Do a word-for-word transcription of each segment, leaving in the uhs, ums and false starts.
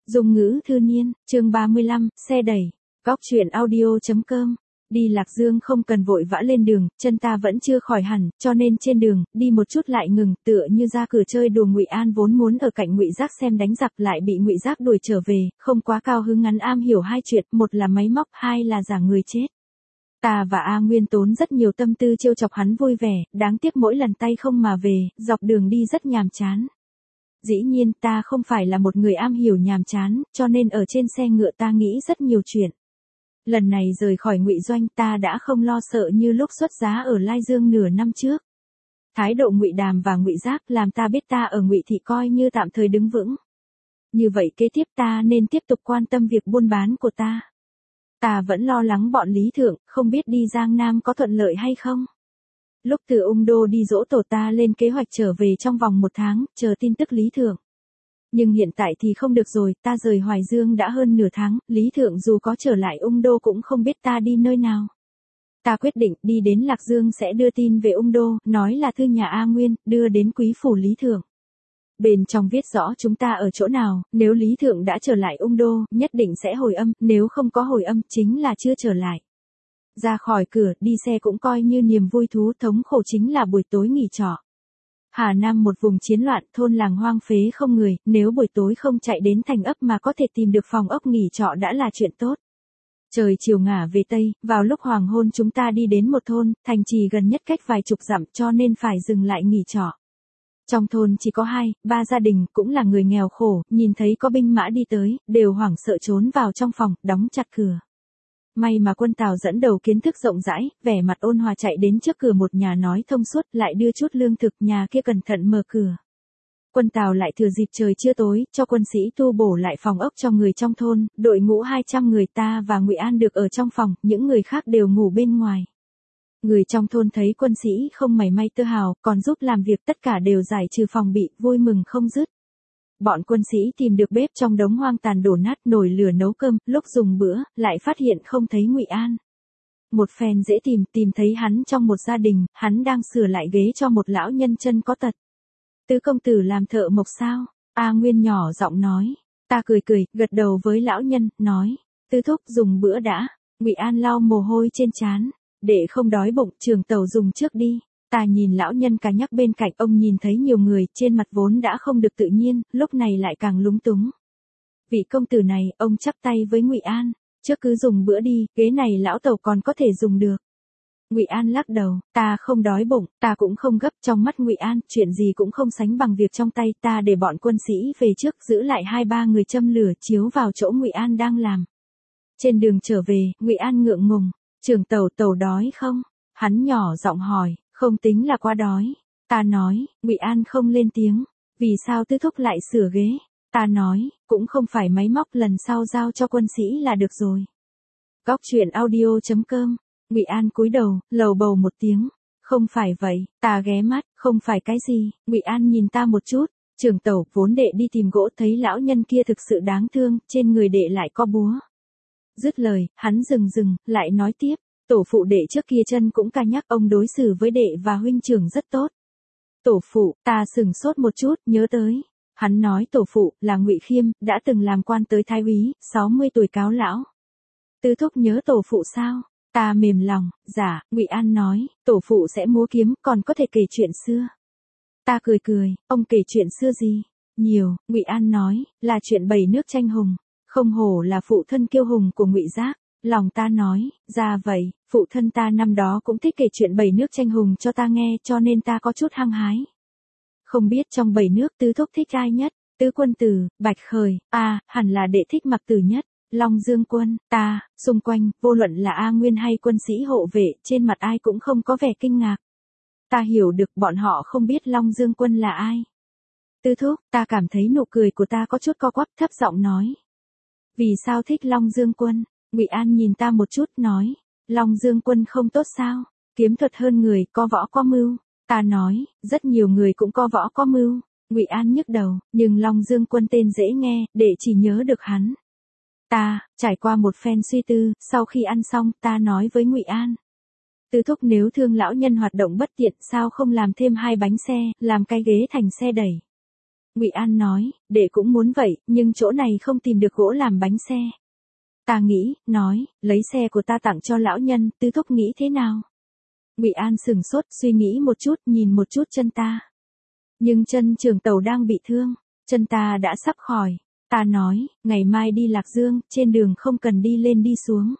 Dung ngữ thư niên, chương ba mươi lăm, xe đẩy. Góc truyện audio.com. Đi Lạc Dương không cần vội vã lên đường, chân ta vẫn chưa khỏi hẳn, cho nên trên đường, đi một chút lại ngừng, tựa như ra cửa chơi đùa. Ngụy An vốn muốn ở cạnh Ngụy Giác xem đánh giặc, lại bị Ngụy Giác đuổi trở về, không quá cao hứng. Ngắn am hiểu hai chuyện, một là máy móc, hai là giả người chết. Ta và A Nguyên tốn rất nhiều tâm tư trêu chọc hắn vui vẻ, đáng tiếc mỗi lần tay không mà về, dọc đường đi rất nhàm chán. Dĩ nhiên ta không phải là một người am hiểu nhàm chán, cho nên ở trên xe ngựa ta nghĩ rất nhiều chuyện. Lần này rời khỏi Ngụy Doanh ta đã không lo sợ như lúc xuất giá ở Lai Dương nửa năm trước. Thái độ Ngụy Đàm và Ngụy Giác làm ta biết ta ở Ngụy Thị coi như tạm thời đứng vững. Như vậy kế tiếp ta nên tiếp tục quan tâm việc buôn bán của ta. Ta vẫn lo lắng bọn Lý Thượng, không biết đi Giang Nam có thuận lợi hay không. Lúc từ Ung Đô đi dỗ tổ ta lên kế hoạch trở về trong vòng một tháng, chờ tin tức Lý Thượng. Nhưng hiện tại thì không được rồi, ta rời Hoài Dương đã hơn nửa tháng, Lý Thượng dù có trở lại Ung Đô cũng không biết ta đi nơi nào. Ta quyết định đi đến Lạc Dương sẽ đưa tin về Ung Đô, nói là thư nhà A Nguyên, đưa đến quý phủ Lý Thượng. Bên trong viết rõ chúng ta ở chỗ nào, nếu Lý Thượng đã trở lại Ung Đô, nhất định sẽ hồi âm, nếu không có hồi âm, chính là chưa trở lại. Ra khỏi cửa, đi xe cũng coi như niềm vui thú, thống khổ chính là buổi tối nghỉ trọ. Hà Nam một vùng chiến loạn, thôn làng hoang phế không người, nếu buổi tối không chạy đến thành ấp mà có thể tìm được phòng ốc nghỉ trọ đã là chuyện tốt. Trời chiều ngả về Tây, vào lúc hoàng hôn chúng ta đi đến một thôn, thành trì gần nhất cách vài chục dặm cho nên phải dừng lại nghỉ trọ. Trong thôn chỉ có hai, ba gia đình, cũng là người nghèo khổ, nhìn thấy có binh mã đi tới, đều hoảng sợ trốn vào trong phòng, đóng chặt cửa. May mà quân Tào dẫn đầu kiến thức rộng rãi, vẻ mặt ôn hòa chạy đến trước cửa một nhà nói thông suốt, lại đưa chút lương thực, nhà kia cẩn thận mở cửa. Quân Tào lại thừa dịp trời chưa tối, cho quân sĩ tu bổ lại phòng ốc cho người trong thôn, đội ngũ hai trăm người ta và Ngụy An được ở trong phòng, những người khác đều ngủ bên ngoài. Người trong thôn thấy quân sĩ không mảy may tơ hào, còn giúp làm việc tất cả đều giải trừ phòng bị, vui mừng không dứt. Bọn quân sĩ tìm được bếp trong đống hoang tàn đổ nát, nồi lửa nấu cơm, lúc dùng bữa, lại phát hiện không thấy Ngụy An. Một phen dễ tìm, tìm thấy hắn trong một gia đình, hắn đang sửa lại ghế cho một lão nhân chân có tật. Tứ công tử làm thợ mộc sao? A Nguyên nhỏ giọng nói. Ta cười cười, gật đầu với lão nhân, nói. Tứ thúc dùng bữa đã. Ngụy An lau mồ hôi trên trán. Để không đói bụng, trường tàu dùng trước đi. Ta nhìn lão nhân cả nhắc bên cạnh, ông nhìn thấy nhiều người, trên mặt vốn đã không được tự nhiên, lúc này lại càng lúng túng. Vị công tử này, ông chắp tay với Ngụy An, trước cứ dùng bữa đi, ghế này lão tàu còn có thể dùng được. Ngụy An lắc đầu, ta không đói bụng, ta cũng không gấp, trong mắt Ngụy An, chuyện gì cũng không sánh bằng việc trong tay ta để bọn quân sĩ về trước, giữ lại hai ba người châm lửa chiếu vào chỗ Ngụy An đang làm. Trên đường trở về, Ngụy An ngượng ngùng, trưởng tàu tàu đói không? Hắn nhỏ giọng hỏi. Không tính là quá đói. Ta nói, Ngụy An không lên tiếng. Vì sao tứ thúc lại sửa ghế? Ta nói, cũng không phải máy móc, lần sau giao cho quân sĩ là được rồi. Góc truyện audio.com. Ngụy An cúi đầu, lầu bầu một tiếng. Không phải vậy, ta ghé mắt, không phải cái gì. Ngụy An nhìn ta một chút. Trưởng tàu vốn đệ đi tìm gỗ thấy lão nhân kia thực sự đáng thương, trên người đệ lại có búa. Dứt lời, hắn dừng dừng, lại nói tiếp. Tổ phụ đệ trước kia chân cũng ca nhắc ông đối xử với đệ và huynh trưởng rất tốt. Tổ phụ, ta sừng sốt một chút, nhớ tới. Hắn nói tổ phụ là Ngụy Khiêm, đã từng làm quan tới thái úy, sáu mươi tuổi cáo lão. Tứ thúc nhớ tổ phụ sao? Ta mềm lòng, dạ, Ngụy An nói, tổ phụ sẽ múa kiếm, còn có thể kể chuyện xưa. Ta cười cười, ông kể chuyện xưa gì? Nhiều, Ngụy An nói, là chuyện bảy nước tranh hùng. Không hổ là phụ thân kiêu hùng của Ngụy Giác. Lòng ta nói, ra vậy, phụ thân ta năm đó cũng thích kể chuyện bảy nước tranh hùng cho ta nghe, cho nên ta có chút hăng hái. Không biết trong bảy nước tứ thúc thích ai nhất? Tứ quân tử, Bạch Khởi, à, hẳn là đệ thích Mặc Tử nhất. Long Dương quân, ta, xung quanh, vô luận là A Nguyên hay quân sĩ hộ vệ, trên mặt ai cũng không có vẻ kinh ngạc. Ta hiểu được bọn họ không biết Long Dương quân là ai. Tứ thúc, ta cảm thấy nụ cười của ta có chút co quắp, thấp giọng nói. Vì sao thích Long Dương quân? Ngụy An nhìn ta một chút, nói, Long Dương quân không tốt sao? Kiếm thuật hơn người, có võ có mưu. Ta nói, rất nhiều người cũng có võ có mưu. Ngụy An nhức đầu, nhưng Long Dương quân tên dễ nghe, để chỉ nhớ được hắn. Ta, trải qua một phen suy tư, sau khi ăn xong, ta nói với Ngụy An. Tứ thúc nếu thương lão nhân hoạt động bất tiện, sao không làm thêm hai bánh xe, làm cái ghế thành xe đẩy. Ngụy An nói, đệ cũng muốn vậy, nhưng chỗ này không tìm được gỗ làm bánh xe. Ta nghĩ, nói, lấy xe của ta tặng cho lão nhân, Tứ thúc nghĩ thế nào? Ngụy An sừng sốt, suy nghĩ một chút, nhìn một chút chân ta. Nhưng chân Trường Tàu đang bị thương, chân ta đã sắp khỏi. Ta nói, ngày mai đi Lạc Dương, trên đường không cần đi lên đi xuống.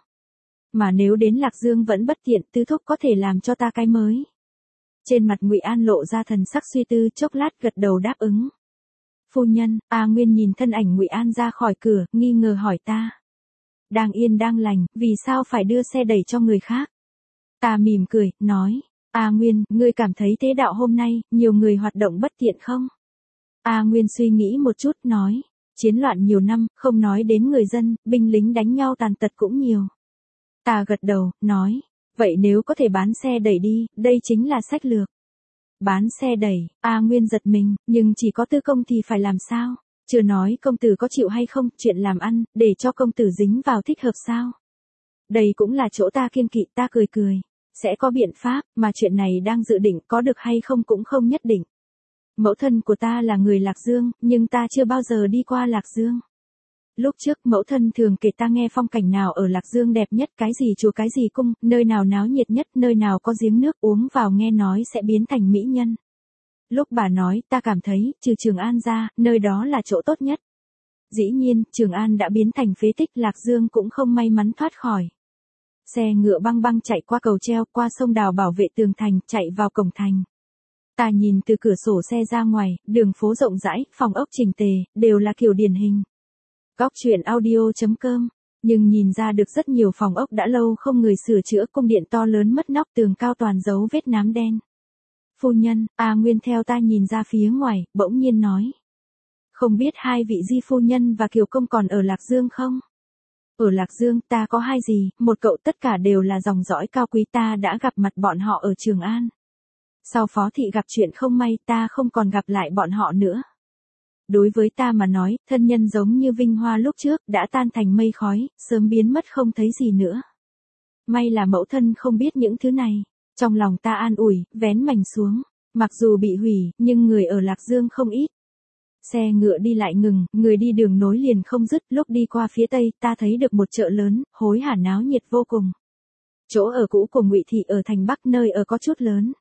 Mà nếu đến Lạc Dương vẫn bất tiện, Tứ thúc có thể làm cho ta cái mới. Trên mặt Ngụy An lộ ra thần sắc suy tư, chốc lát gật đầu đáp ứng. Phu nhân, A Nguyên nhìn thân ảnh Ngụy An ra khỏi cửa, nghi ngờ hỏi ta. Đang yên đang lành, vì sao phải đưa xe đẩy cho người khác? Ta mỉm cười, nói, A Nguyên, ngươi cảm thấy thế đạo hôm nay, nhiều người hoạt động bất tiện không? A Nguyên suy nghĩ một chút, nói, chiến loạn nhiều năm, không nói đến người dân, binh lính đánh nhau tàn tật cũng nhiều. Ta gật đầu, nói, vậy nếu có thể bán xe đẩy đi, đây chính là sách lược. Bán xe đẩy, A Nguyên giật mình, nhưng chỉ có Tư công thì phải làm sao? Chưa nói công tử có chịu hay không, chuyện làm ăn, để cho công tử dính vào thích hợp sao? Đây cũng là chỗ ta kiêng kỵ, ta cười cười. Sẽ có biện pháp, mà chuyện này đang dự định có được hay không cũng không nhất định. Mẫu thân của ta là người Lạc Dương, nhưng ta chưa bao giờ đi qua Lạc Dương. Lúc trước mẫu thân thường kể ta nghe phong cảnh nào ở Lạc Dương đẹp nhất, cái gì chùa cái gì cung, nơi nào náo nhiệt nhất, nơi nào có giếng nước uống vào nghe nói sẽ biến thành mỹ nhân. Lúc bà nói, ta cảm thấy, trừ Trường An ra, nơi đó là chỗ tốt nhất. Dĩ nhiên, Trường An đã biến thành phế tích, Lạc Dương cũng không may mắn thoát khỏi. Xe ngựa băng băng chạy qua cầu treo, qua sông đào bảo vệ tường thành, chạy vào cổng thành. Ta nhìn từ cửa sổ xe ra ngoài, đường phố rộng rãi, phòng ốc chỉnh tề, đều là kiểu điển hình. Góc truyện audio chấm com, nhưng nhìn ra được rất nhiều phòng ốc đã lâu không người sửa chữa, cung điện to lớn mất nóc, tường cao toàn dấu vết nám đen. Phu nhân, A Nguyên theo ta nhìn ra phía ngoài, bỗng nhiên nói. Không biết hai vị Di phu nhân và Kiều công còn ở Lạc Dương không? Ở Lạc Dương ta có hai gì, một cậu, tất cả đều là dòng dõi cao quý, ta đã gặp mặt bọn họ ở Trường An. Sau Phó thị gặp chuyện không may, ta không còn gặp lại bọn họ nữa. Đối với ta mà nói, thân nhân giống như vinh hoa lúc trước, đã tan thành mây khói, sớm biến mất không thấy gì nữa. May là mẫu thân không biết những thứ này. Trong lòng ta an ủi, vén mành xuống. Mặc dù bị hủy, nhưng người ở Lạc Dương không ít. Xe ngựa đi lại ngừng, người đi đường nối liền không dứt. Lúc đi qua phía tây, ta thấy được một chợ lớn, hối hả náo nhiệt vô cùng. Chỗ ở cũ của Ngụy thị ở thành Bắc, nơi ở có chút lớn.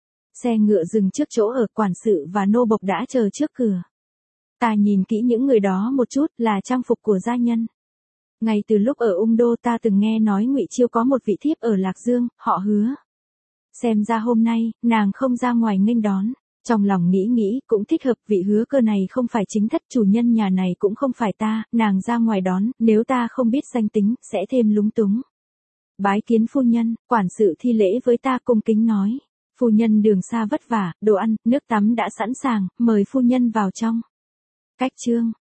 Xe ngựa dừng trước chỗ ở, quản sự và nô bộc đã chờ trước cửa. Ta nhìn kỹ những người đó một chút, là trang phục của gia nhân. Ngay từ lúc ở Ung Đô ta từng nghe nói Ngụy Chiêu có một vị thiếp ở Lạc Dương, họ Hứa. Xem ra hôm nay, nàng không ra ngoài nghênh đón. Trong lòng nghĩ nghĩ, cũng thích hợp, vị Hứa cơ này không phải chính thất, chủ nhân nhà này cũng không phải ta, nàng ra ngoài đón, nếu ta không biết danh tính, sẽ thêm lúng túng. Bái kiến phu nhân, quản sự thi lễ với ta cung kính nói. Phu nhân đường xa vất vả, đồ ăn, nước tắm đã sẵn sàng, mời phu nhân vào trong. Cách chương